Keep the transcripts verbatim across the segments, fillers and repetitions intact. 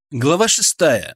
Глава шестая.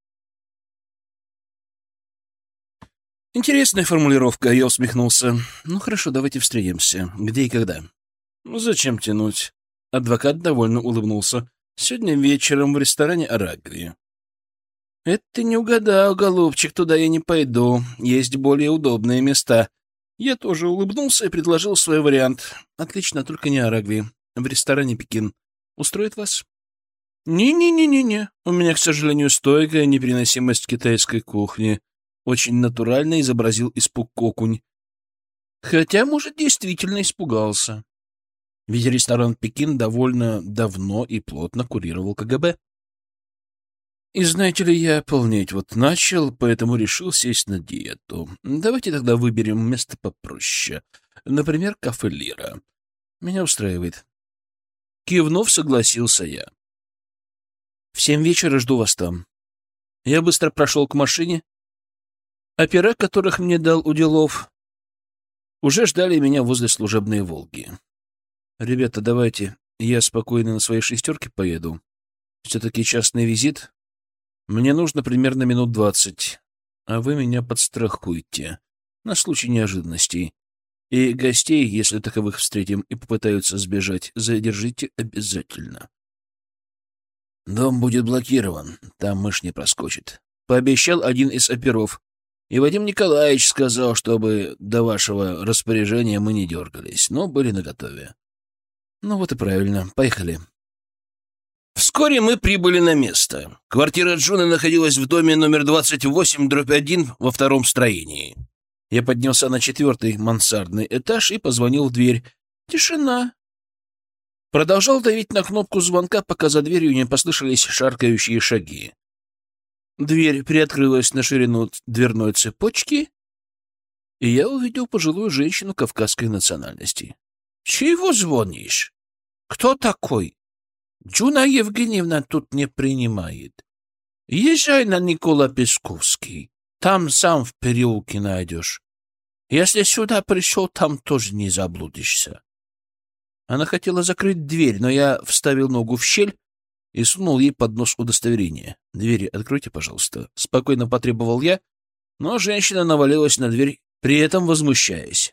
Интересная формулировка, я усмехнулся. Ну хорошо, давайте встретимся. Где и когда? Ну зачем тянуть? Адвокат довольно улыбнулся. Сегодня вечером в ресторане «Арагви». Это ты не угадал, голубчик, туда я не пойду. Есть более удобные места. Я тоже улыбнулся и предложил свой вариант. Отлично, только не «Арагви». В ресторане «Пекин». Устроит вас? «Не-не-не-не-не. У меня, к сожалению, стойкая непереносимость китайской кухни». Очень натурально изобразил испуг Кокунь. Хотя, может, действительно испугался. Ведь ресторан «Пекин» довольно давно и плотно курировал ка гэ бэ. И знаете ли, я полнеть вот начал, поэтому решил сесть на диету. Давайте тогда выберем место попроще. Например, кафе «Лира». Меня устраивает. Кивнув, согласился я. В семь вечера жду вас там. Я быстро прошел к машине. Опера, которых мне дал Уделов, уже ждали меня возле служебной «Волги». Ребята, давайте я спокойно на своей шестерке поеду. Все-таки частный визит. Мне нужно примерно минут двадцать, а вы меня подстрахуйте на случай неожиданностей. И гостей, если таковых встретим и попытаются сбежать, задержите обязательно. «Дом будет блокирован, там мышь не проскочит», — пообещал один из оперов. И Вадим Николаевич сказал, чтобы до вашего распоряжения мы не дергались, но были наготове. Ну вот и правильно, поехали. Вскоре мы прибыли на место. Квартира Джуны находилась в доме номер двадцать восемь дробь один во втором строении. Я поднялся на четвертый мансардный этаж и позвонил в дверь. Тишина. Продолжал давить на кнопку звонка, пока за дверью не послышались шаркающие шаги. Дверь приоткрылась на ширину дверной цепочки, и я увидел пожилую женщину кавказской национальности. — Чего звонишь? Кто такой? Джуна Евгеньевна тут не принимает. Езжай на Никола Песковский, там сам в переулке найдешь. Если сюда пришел, там тоже не заблудишься. Она хотела закрыть дверь, но я вставил ногу в щель и сунул ей под нос удостоверение. «Двери откройте, пожалуйста», — спокойно потребовал я, но женщина навалилась на дверь, при этом возмущаясь.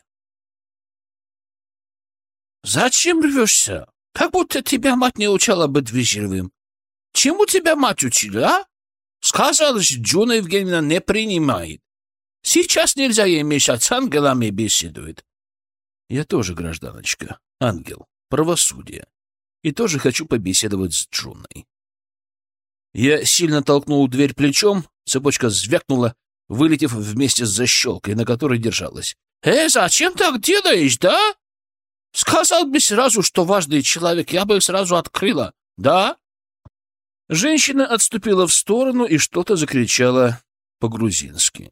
«Зачем рвешься? Как будто тебя мать не учила быть вежливым. Чему тебя мать учила, а? Сказала, что Джуна Евгеньевна не принимает. Сейчас нельзя ей мешать, с ангелами беседует». «Я тоже гражданочка, ангел, правосудие, и тоже хочу побеседовать с Джуной». Я сильно толкнул дверь плечом, цепочка звякнула, вылетев вместе с защелкой, на которой держалась. «Э, зачем так делаешь, да? Сказал бы сразу, что важный человек, я бы сразу открыла, да?» Женщина отступила в сторону и что-то закричала по-грузински.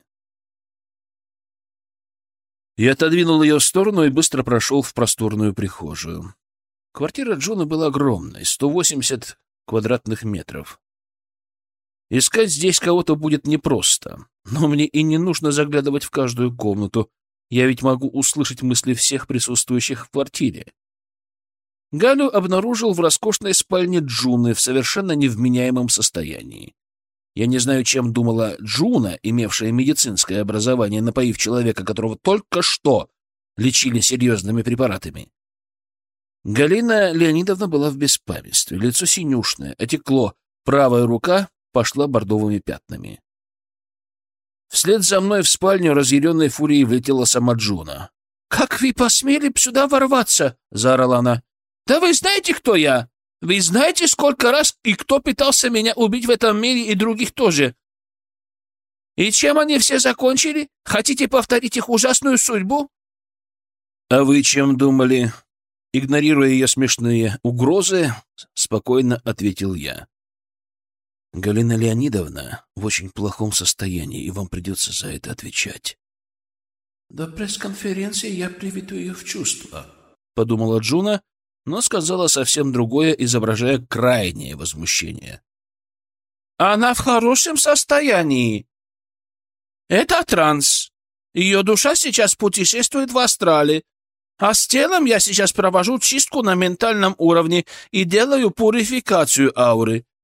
Я отодвинул ее в сторону и быстро прошел в просторную прихожую. Квартира Джуны была огромной, сто восемьдесят квадратных метров. Искать здесь кого-то будет непросто, но мне и не нужно заглядывать в каждую комнату, я ведь могу услышать мысли всех присутствующих в квартире. Галю обнаружил в роскошной спальне Джуны в совершенно невменяемом состоянии. Я не знаю, чем думала Джуна, имевшая медицинское образование, напоив человека, которого только что лечили серьезными препаратами. Галина Леонидовна была в беспамятстве, лицо синюшное, отекло, правая рука пошла бордовыми пятнами. Вслед за мной в спальню разъяренной фурией влетела сама Джуна. «Как вы посмели сюда ворваться?» — заорала она. «Да вы знаете, кто я? Вы знаете, сколько раз и кто пытался меня убить в этом мире и других тоже? И чем они все закончили? Хотите повторить их ужасную судьбу?» «А вы чем думали?» Игнорируя ее смешные угрозы, спокойно ответил я. «Галина Леонидовна в очень плохом состоянии, и вам придется за это отвечать». «До пресс-конференции я приведу ее в чувство», — подумала Джуна, но сказала совсем другое, изображая крайнее возмущение. «Она в хорошем состоянии. Это транс. Ее душа сейчас путешествует в астрале, а с телом я сейчас провожу чистку на ментальном уровне и делаю пурификацию ауры.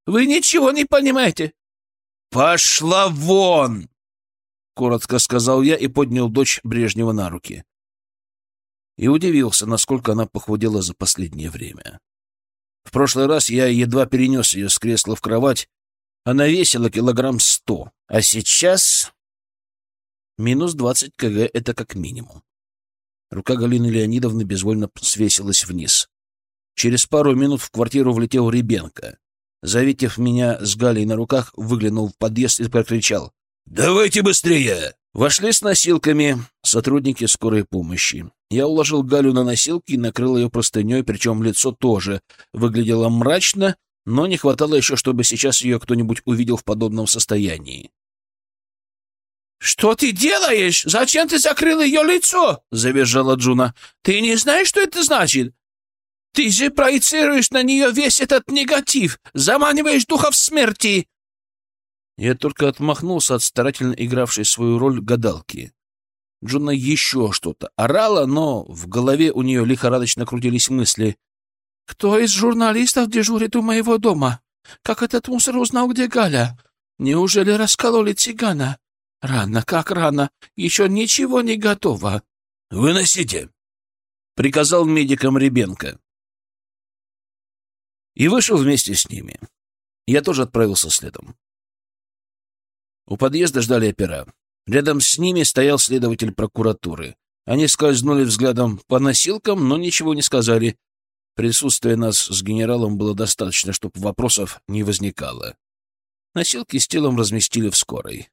Вы ничего не понимаете!» «Пошла вон!» — коротко сказал я и поднял дочь Брежнева на руки. И удивился, насколько она похудела за последнее время. В прошлый раз я едва перенес ее с кресла в кровать. Она весила килограмм сто, а сейчас минус двадцать килограмм — это как минимум. Рука Галины Леонидовны безвольно свесилась вниз. Через пару минут в квартиру влетел Ребенко. Завидев меня с Галей на руках, выглянул в подъезд и прокричал: «Давайте быстрее!» Вошли с носилками сотрудники скорой помощи. Я уложил Галю на носилки и накрыл ее простыней, причем лицо тоже выглядело мрачно, но не хватало еще, чтобы сейчас ее кто-нибудь увидел в подобном состоянии. «Что ты делаешь? Зачем ты закрыл ее лицо?» — завизжала Джуна. «Ты не знаешь, что это значит? Ты же проецируешь на нее весь этот негатив, заманиваешь духов смерти!» Я только отмахнулся от старательно игравшей свою роль гадалки. Джуна еще что-то орала, но в голове у нее лихорадочно крутились мысли. «Кто из журналистов дежурит у моего дома? Как этот мусор узнал, где Галя? Неужели раскололи цыгана? Рано, как рано, еще ничего не готово». «Выносите!» — приказал медикам Ребенко. И вышел вместе с ними. Я тоже отправился следом. У подъезда ждали опера. Рядом с ними стоял следователь прокуратуры. Они скользнули взглядом по носилкам, но ничего не сказали. Присутствия нас с генералом было достаточно, чтобы вопросов не возникало. Носилки с телом разместили в скорой.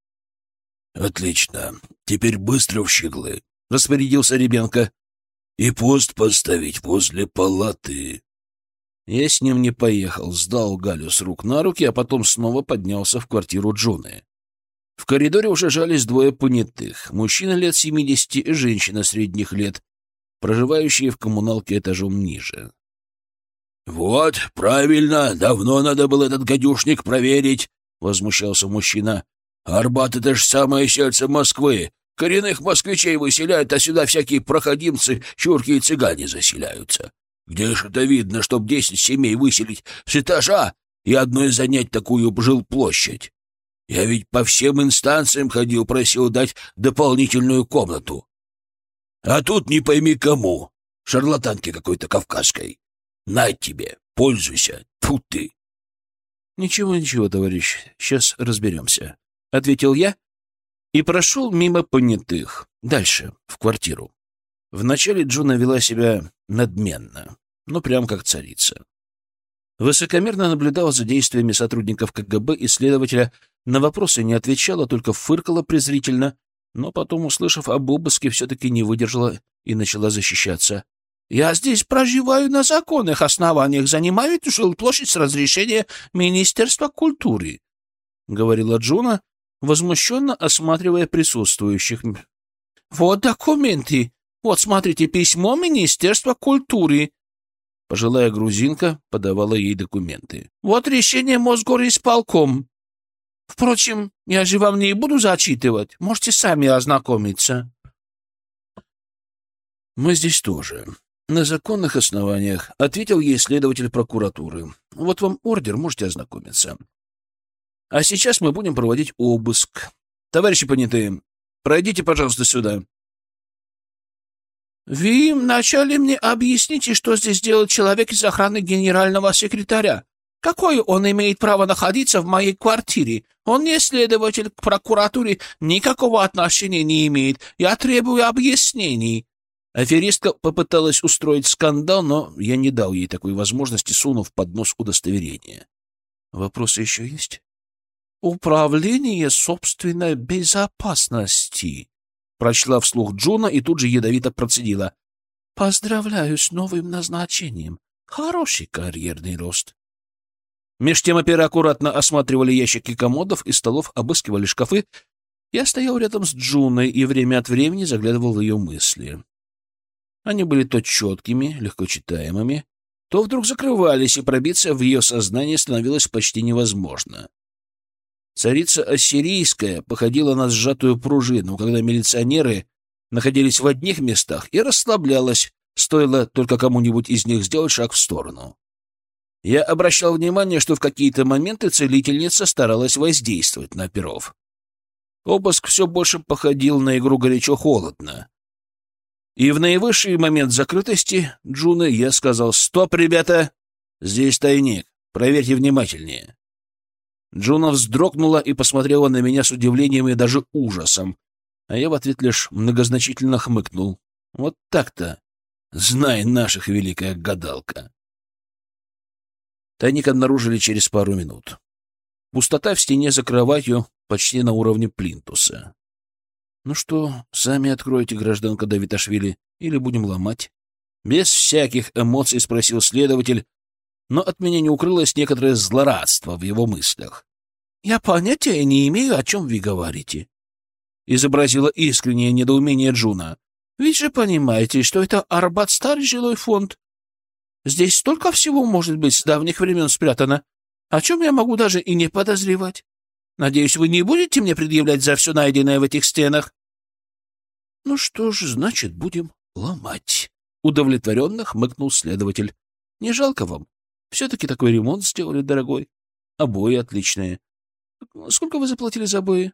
«Отлично. Теперь быстро в Щеглы», — распорядился Ребенко. «И пост поставить возле палаты». Я с ним не поехал, сдал Галю с рук на руки, а потом снова поднялся в квартиру Джуны. В коридоре уже жались двое понятых. Мужчина лет семидесяти и женщина средних лет, проживающие в коммуналке этажом ниже. «Вот, правильно, давно надо было этот гадюшник проверить», — возмущался мужчина. «Арбат — это ж самое сердце Москвы. Коренных москвичей выселяют, а сюда всякие проходимцы, чурки и цыгане заселяются. Где ж это видно, чтоб десять семей выселить с этажа и одной занять такую жилплощадь? Я ведь по всем инстанциям ходил, просил дать дополнительную комнату. А тут не пойми кому, шарлатанке какой-то кавказской. На тебе, пользуйся, тьфу ты». «Ничего, ничего, товарищ, сейчас разберемся», — ответил я и прошел мимо понятых, дальше, в квартиру. Вначале Джуна вела себя надменно, ну прям как царица. Высокомерно наблюдала за действиями сотрудников ка гэ бэ и следователя, на вопросы не отвечала, только фыркала презрительно, но потом, услышав об обыске, все-таки не выдержала и начала защищаться. «Я здесь проживаю на законных основаниях, занимаю эту жилплощадь с разрешения Министерства культуры», — говорила Джуна, возмущенно осматривая присутствующих. «Вот документы. Вот, смотрите, письмо Министерства культуры». Пожилая грузинка подавала ей документы. «Вот решение Мосгорисполком. Впрочем, я же вам не буду зачитывать. Можете сами ознакомиться». «Мы здесь тоже. На законных основаниях», — ответил ей следователь прокуратуры. «Вот вам ордер, можете ознакомиться. А сейчас мы будем проводить обыск. Товарищи понятые, пройдите, пожалуйста, сюда». «Вы вначале мне объясните, что здесь делает человек из охраны генерального секретаря. Какое он имеет право находиться в моей квартире? Он не следователь, к прокуратуре никакого отношения не имеет. Я требую объяснений». Аферистка попыталась устроить скандал, но я не дал ей такой возможности, сунув под нос удостоверение. «Вопросы еще есть?» «Управление собственной безопасности», — прочла вслух Джуна и тут же ядовито процедила. «Поздравляю с новым назначением. Хороший карьерный рост». Меж тем оперы аккуратно осматривали ящики комодов и столов, обыскивали шкафы. Я стоял рядом с Джуной и время от времени заглядывал в ее мысли. Они были то четкими, легко читаемыми, то вдруг закрывались, и пробиться в ее сознание становилось почти невозможно. Царица Ассирийская походила на сжатую пружину, когда милиционеры находились в одних местах, и расслаблялась, стоило только кому-нибудь из них сделать шаг в сторону. Я обращал внимание, что в какие-то моменты целительница старалась воздействовать на перов. Обыск все больше походил на игру горячо-холодно. И в наивысший момент закрытости Джуны я сказал: «Стоп, ребята! Здесь тайник. Проверьте внимательнее». Джуна вздрогнула и посмотрела на меня с удивлением и даже ужасом, а я в ответ лишь многозначительно хмыкнул. Вот так-то. Знай наших, великая гадалка. Тайник обнаружили через пару минут. Пустота в стене за кроватью почти на уровне плинтуса. «Ну что, сами откройте, гражданка Давиташвили, или будем ломать?» Без всяких эмоций спросил следователь, но от меня не укрылось некоторое злорадство в его мыслях. «Я понятия не имею, о чем вы говорите», — изобразила искреннее недоумение Джуна. «Ведь же понимаете, что это Арбат — старый жилой фонд. Здесь столько всего, может быть, с давних времен спрятано, о чем я могу даже и не подозревать. Надеюсь, вы не будете мне предъявлять за все найденное в этих стенах?» «Ну что ж, значит, будем ломать», — удовлетворенно хмыкнул следователь. «Не жалко вам? Все-таки такой ремонт сделали, дорогой. Обои отличные. Сколько вы заплатили за обои?»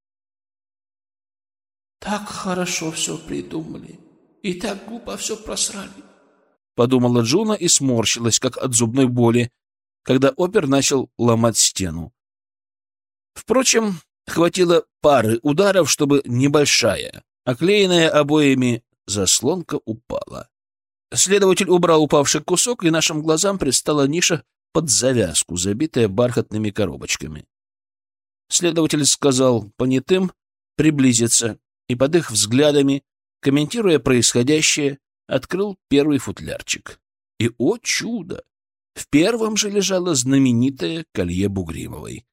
«Так хорошо все придумали и так глупо все просрали», — подумала Джуна и сморщилась, как от зубной боли, когда опер начал ломать стену. Впрочем, хватило пары ударов, чтобы небольшая, оклеенная обоями, заслонка упала. Следователь убрал упавший кусок, и нашим глазам предстала ниша под завязку, забитая бархатными коробочками. Следователь сказал понятым приблизиться, и под их взглядами, комментируя происходящее, открыл первый футлярчик. И, о чудо! В первом же лежало знаменитое колье Бугримовой.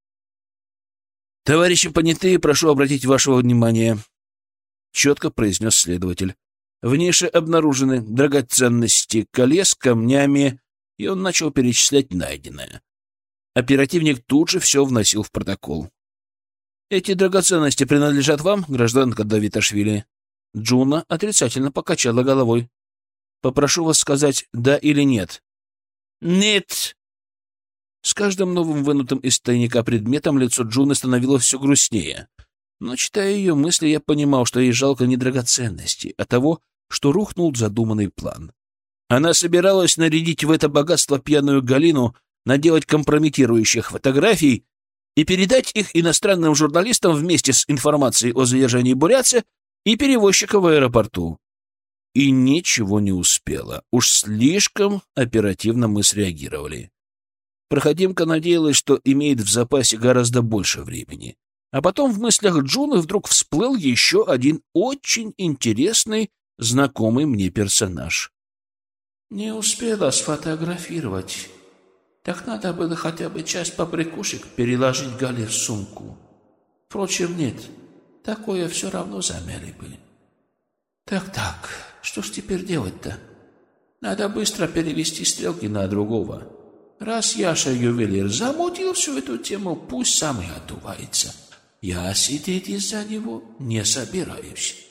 «Товарищи понятые, прошу обратить вашего внимания», — четко произнес следователь. «В нише обнаружены драгоценности, колье с камнями», и он начал перечислять найденное. Оперативник тут же все вносил в протокол. «Эти драгоценности принадлежат вам, гражданка Давиташвили?» Джуна отрицательно покачала головой. «Попрошу вас сказать «да» или «нет». «Нет!» С каждым новым вынутым из тайника предметом лицо Джуны становилось все грустнее. Но, читая ее мысли, я понимал, что ей жалко не драгоценностей, а того, что рухнул задуманный план. Она собиралась нарядить в это богатство пьяную Галину, наделать компрометирующих фотографий и передать их иностранным журналистам вместе с информацией о задержании бурятца и перевозчика в аэропорту. И ничего не успела. Уж слишком оперативно мы среагировали. Проходимка надеялась, что имеет в запасе гораздо больше времени. А потом в мыслях Джуны вдруг всплыл еще один очень интересный, знакомый мне персонаж. «Не успела сфотографировать. Так надо было хотя бы часть побрякушек переложить Гале в сумку. Впрочем, нет, такое все равно замяли бы. Так-так, что ж теперь делать-то? Надо быстро перевести стрелки на другого. Раз Яша-ювелир замутил всю эту тему, пусть сам и отдувается. Я сидеть из-за него не собираюсь».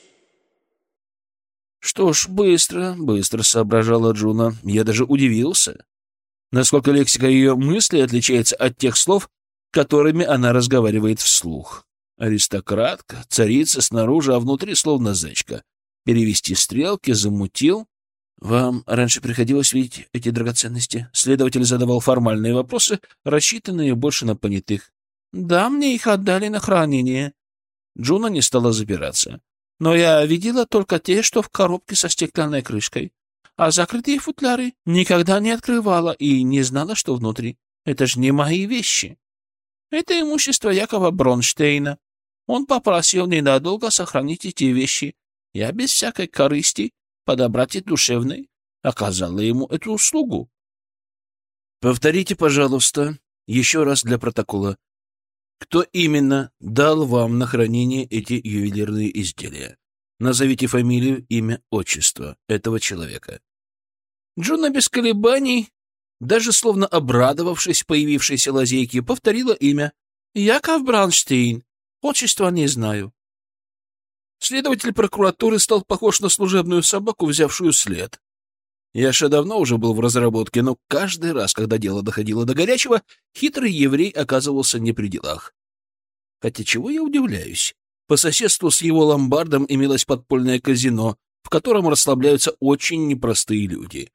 «Что ж, быстро, быстро», — соображала Джуна. Я даже удивился, насколько лексика ее мыслей отличается от тех слов, которыми она разговаривает вслух. Аристократка, царица снаружи, а внутри словно зайчка. Перевести стрелки, замутил. «Вам раньше приходилось видеть эти драгоценности?» Следователь задавал формальные вопросы, рассчитанные больше на понятых. «Да, мне их отдали на хранение». Джуна не стала запираться. «Но я видела только те, что в коробке со стеклянной крышкой. А закрытые футляры никогда не открывала и не знала, что внутри. Это же не мои вещи. Это имущество Якова Бронштейна. Он попросил ненадолго сохранить эти вещи. Я без всякой корысти, по доброте душевной, оказала ему эту услугу». «Повторите, пожалуйста, еще раз для протокола. Кто именно дал вам на хранение эти ювелирные изделия? Назовите фамилию, имя, отчество этого человека». Джуна без колебаний, даже словно обрадовавшись появившейся лазейке, повторила имя. «Яков Бронштейн. Отчества не знаю». Следователь прокуратуры стал похож на служебную собаку, взявшую след. Яша давно уже был в разработке, но каждый раз, когда дело доходило до горячего, хитрый еврей оказывался не при делах. Хотя чего я удивляюсь? По соседству с его ломбардом имелось подпольное казино, в котором расслабляются очень непростые люди.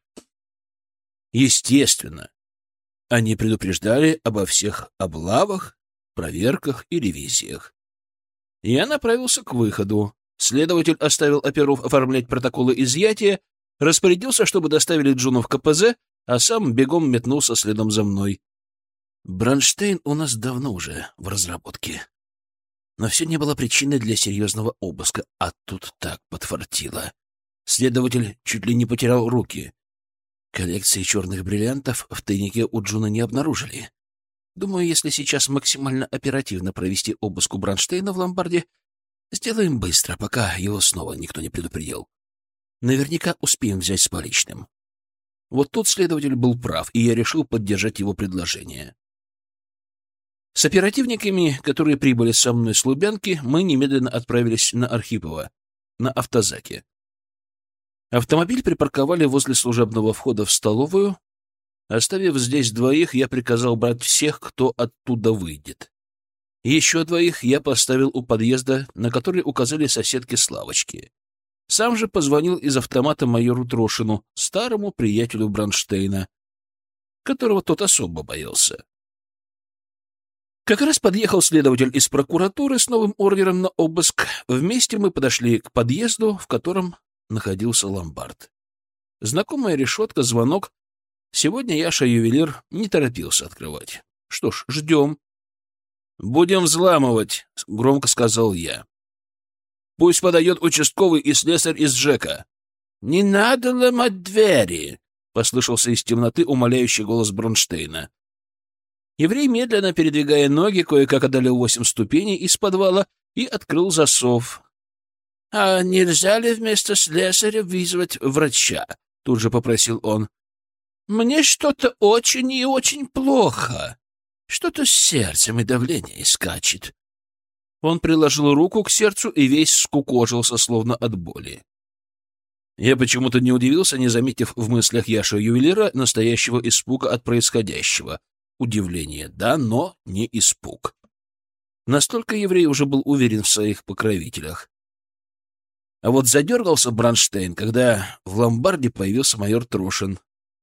Естественно, они предупреждали обо всех облавах, проверках и ревизиях. Я направился к выходу. Следователь оставил оперов оформлять протоколы изъятия, распорядился, чтобы доставили Джуну в ка пэ зэ, а сам бегом метнулся следом за мной. Бронштейн у нас давно уже в разработке. Но все не было причиной для серьезного обыска, а тут так подфартило. Следователь чуть ли не потерял руки. Коллекции черных бриллиантов в тайнике у Джуна не обнаружили. Думаю, если сейчас максимально оперативно провести обыск у Бронштейна в ломбарде, сделаем быстро, пока его снова никто не предупредил. Наверняка успеем взять с поличным. Вот тут следователь был прав, и я решил поддержать его предложение. С оперативниками, которые прибыли со мной с Лубянки, мы немедленно отправились на Архипова, на автозаке. Автомобиль припарковали возле служебного входа в столовую. Оставив здесь двоих, я приказал брать всех, кто оттуда выйдет. Еще двоих я поставил у подъезда, на который указали соседки Славочки. Сам же позвонил из автомата майору Трошину, старому приятелю Бронштейна, которого тот особо боялся. Как раз подъехал следователь из прокуратуры с новым ордером на обыск. Вместе мы подошли к подъезду, в котором находился ломбард. Знакомая решетка, звонок. Сегодня Яша-ювелир не торопился открывать. Что ж, ждем. «Будем взламывать», — громко сказал я. «Пусть подойдет участковый и слесарь из ЖЭКа». «Не надо ломать двери», — послышался из темноты умоляющий голос Бронштейна. Еврей, медленно передвигая ноги, кое-как одолел восемь ступеней из подвала и открыл засов. — А нельзя ли вместо слесаря вызвать врача? — тут же попросил он. — Мне что-то очень и очень плохо. Что-то с сердцем и давление скачет. Он приложил руку к сердцу и весь скукожился, словно от боли. Я почему-то не удивился, не заметив в мыслях Яша-ювелира настоящего испуга от происходящего. Удивление, да, но не испуг. Настолько еврей уже был уверен в своих покровителях. А вот задергался Бронштейн, когда в ломбарде появился майор Трошин.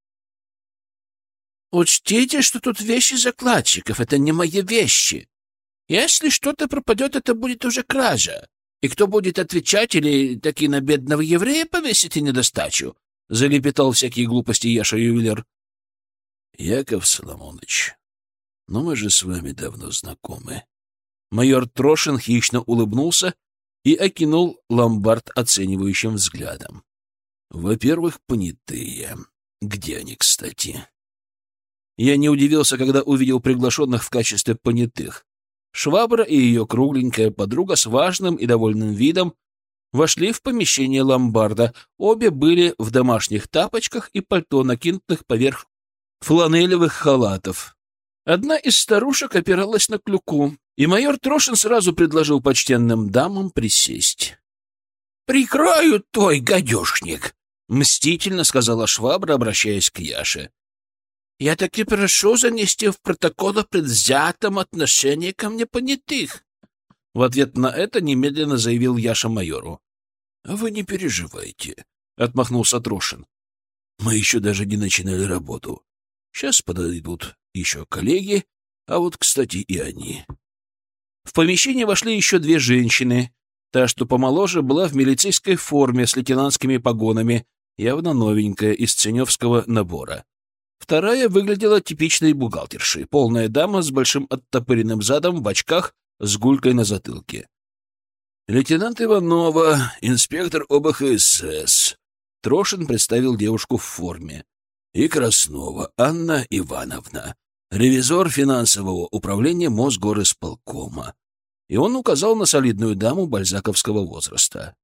«Учтите, что тут вещи закладчиков, это не мои вещи. Если что-то пропадет, это будет уже кража. И кто будет отвечать, или таки на бедного еврея повесите недостачу?» — залепетал всякие глупости Яша-ювелир. «Яков Соломонович, но мы же с вами давно знакомы». Майор Трошин хищно улыбнулся и окинул ломбард оценивающим взглядом. «Во-первых, понятые. Где они, кстати?» Я не удивился, когда увидел приглашенных в качестве понятых. Швабра и ее кругленькая подруга с важным и довольным видом вошли в помещение ломбарда. Обе были в домашних тапочках и пальто, накинутых поверх фланелевых халатов. Одна из старушек опиралась на клюку, и майор Трошин сразу предложил почтенным дамам присесть. — Прикрою твой гадюшник! — мстительно сказала Швабра, обращаясь к Яше. — Я таки прошу занести в протокол о предвзятом отношении ко мне понятых. В ответ на это немедленно заявил Яша майору. — Вы не переживайте, — отмахнулся Трошин. — Мы еще даже не начинали работу. Сейчас подойдут еще коллеги, а вот, кстати, и они. В помещение вошли еще две женщины. Та, что помоложе, была в милицейской форме с лейтенантскими погонами, явно новенькая, из ценевского набора. Вторая выглядела типичной бухгалтершей, полная дама с большим оттопыренным задом, в очках, с гулькой на затылке. «Лейтенант Иванова, инспектор о бэ ха эс эс», — Трошин представил девушку в форме. «И Краснова Анна Ивановна, ревизор финансового управления Мосгорисполкома». И он указал на солидную даму бальзаковского возраста.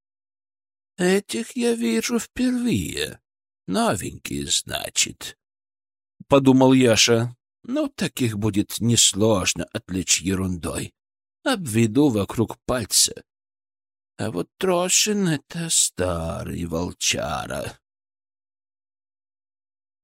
«Этих я вижу впервые. Новенькие, значит», — подумал Яша. «Ну, таких будет несложно отвлечь ерундой. Обведу вокруг пальца. А вот Трошин — это старый волчара».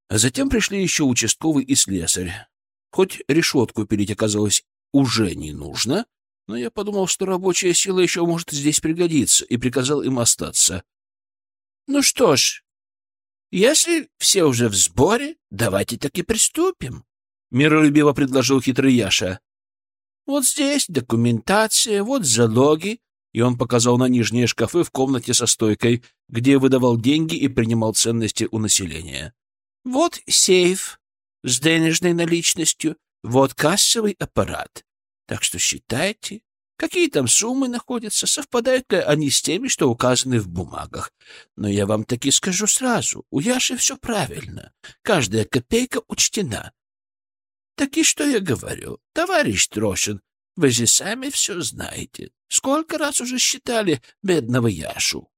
А затем пришли еще участковый и слесарь. Хоть решетку пилить оказалось уже не нужно, но я подумал, что рабочая сила еще может здесь пригодиться, и приказал им остаться. — Ну что ж, если все уже в сборе, давайте так и приступим, — миролюбиво предложил хитрый Яша. — Вот здесь документация, вот залоги, и он показал на нижние шкафы в комнате со стойкой, где выдавал деньги и принимал ценности у населения. Вот сейф с денежной наличностью, вот кассовый аппарат. Так что считайте, какие там суммы находятся, совпадают ли они с теми, что указаны в бумагах. Но я вам таки скажу сразу, у Яши все правильно, каждая копейка учтена. Так и что я говорю, товарищ Трошин, вы же сами все знаете. Сколько раз уже считали бедного Яшу?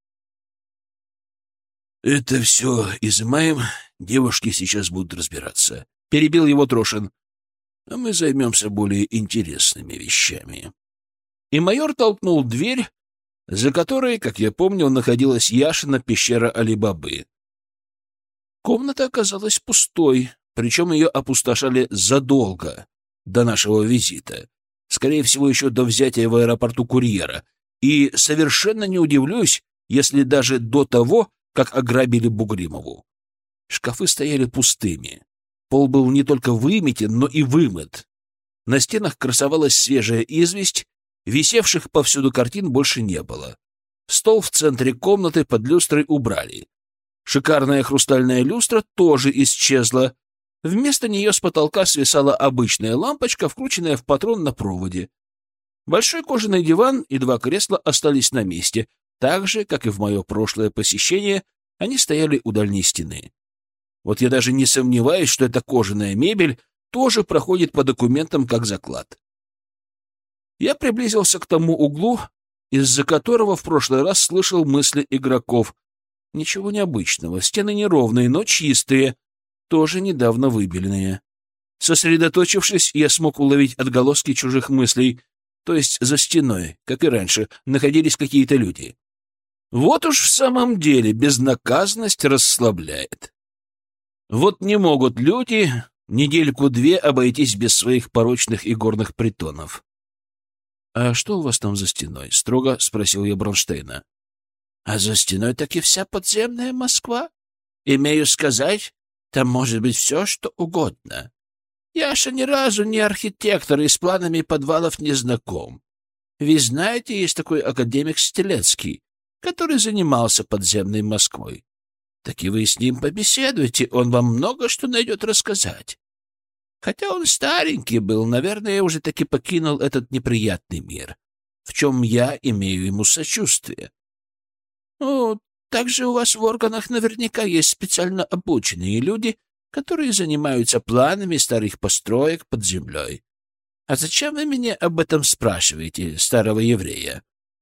— Это все изымаем, девушки сейчас будут разбираться. Перебил его Трошин. А мы займемся более интересными вещами. И майор толкнул дверь, за которой, как я помнил, находилась Яшина пещера Али-Бабы. Комната оказалась пустой, причем ее опустошали задолго до нашего визита, скорее всего, еще до взятия в аэропорту курьера, и совершенно не удивлюсь, если даже до того, как ограбили Бугримову. Шкафы стояли пустыми. Пол был не только выметен, но и вымыт. На стенах красовалась свежая известь, висевших повсюду картин больше не было. Стол в центре комнаты под люстрой убрали. Шикарная хрустальная люстра тоже исчезла. Вместо нее с потолка свисала обычная лампочка, вкрученная в патрон на проводе. Большой кожаный диван и два кресла остались на месте. Так же, как и в мое прошлое посещение, они стояли у дальней стены. Вот я даже не сомневаюсь, что эта кожаная мебель тоже проходит по документам как заклад. Я приблизился к тому углу, из-за которого в прошлый раз слышал мысли игроков. Ничего необычного, стены неровные, но чистые, тоже недавно выбеленные. Сосредоточившись, я смог уловить отголоски чужих мыслей, то есть за стеной, как и раньше, находились какие-то люди. Вот уж в самом деле безнаказанность расслабляет. Вот не могут люди недельку-две обойтись без своих порочных игорных притонов. — А что у вас там за стеной? — строго спросил я Бронштейна. — А за стеной таки вся подземная Москва. Имею сказать, там может быть все, что угодно. Яша ни разу не архитектор и с планами подвалов не знаком. Вы знаете, есть такой академик Стелецкий, который занимался подземной Москвой. Так и вы с ним побеседуйте, он вам много что найдет рассказать. Хотя он старенький был, наверное, уже таки покинул этот неприятный мир, в чем я имею ему сочувствие. Ну, также у вас в органах наверняка есть специально обученные люди, которые занимаются планами старых построек под землей. А зачем вы меня об этом спрашиваете, старого еврея?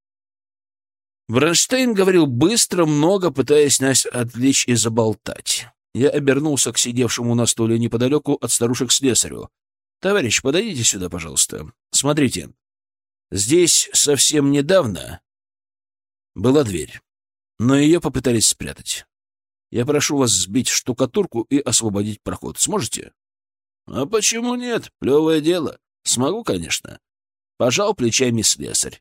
Бронштейн говорил быстро, много, пытаясь нас отвлечь и заболтать. Я обернулся к сидевшему на стуле неподалеку от старушек-слесарю. — Товарищ, подойдите сюда, пожалуйста. Смотрите, здесь совсем недавно была дверь, но ее попытались спрятать. Я прошу вас сбить штукатурку и освободить проход. Сможете? — А почему нет? Плевое дело. Смогу, конечно. Пожал плечами слесарь.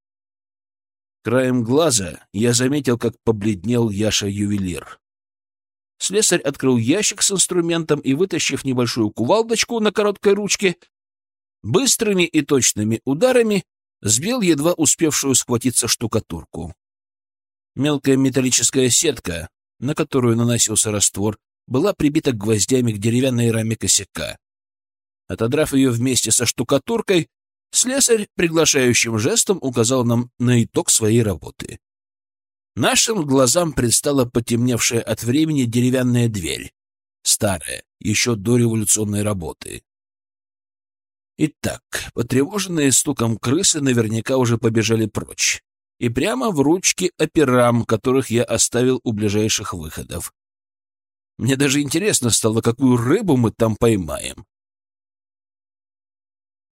Краем глаза я заметил, как побледнел Яша-ювелир. Слесарь открыл ящик с инструментом и, вытащив небольшую кувалдочку на короткой ручке, быстрыми и точными ударами сбил едва успевшую схватиться штукатурку. Мелкая металлическая сетка, на которую наносился раствор, была прибита гвоздями к деревянной раме косяка. Отодрав ее вместе со штукатуркой, слесарь приглашающим жестом указал нам на итог своей работы. Нашим глазам предстала потемневшая от времени деревянная дверь, старая, еще до революционной работы. Итак, потревоженные стуком крысы наверняка уже побежали прочь, и прямо в ручки операм, которых я оставил у ближайших выходов. Мне даже интересно стало, какую рыбу мы там поймаем.